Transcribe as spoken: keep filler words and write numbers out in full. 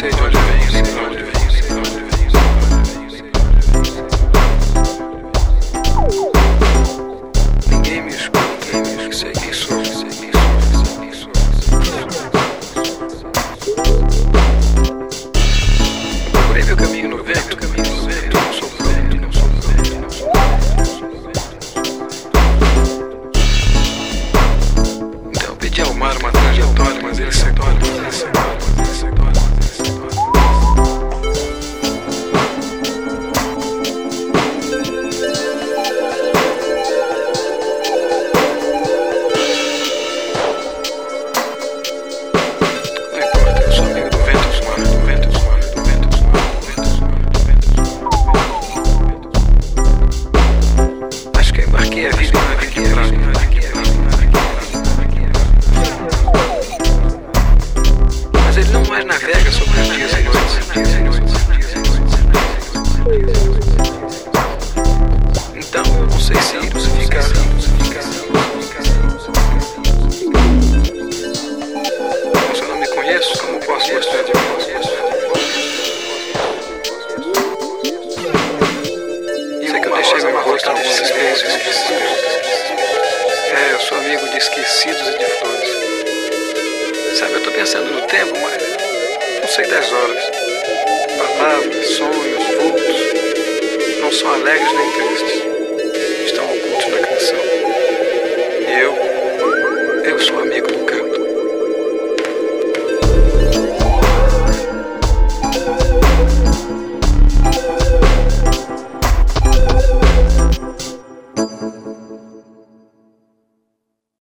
sei de onde vem, sei de onde vem, sei de onde vem. Ninguém me escuta, ninguém me sei quem sou, sei quem sou, sei quem sou. Procurei meu caminho no vento, caminho no vento, não sou do vento, não sou do vento, não sou do vento. Então pedi ao mar uma trajetória, mas ele sai embora, mas ele sai embora, mas ele sai embora, mas ele sai embora. Mas ele não mais navega sobre os dias e noites, dias e noites, dias e noites. Então eu não sei se ir ou se ficar, se ficar. Mas eu não me conheço, como posso gostar de mim? Sei que eu deixei meu rosto de desprezo e de desespero. É, eu sou amigo de esquecidos e de flores. Sabe, eu tô pensando no tempo, mas não sei das horas. Palavras, sonhos, vultos não são alegres nem tristes. Estão ocultos na canção. E eu, eu sou amigo do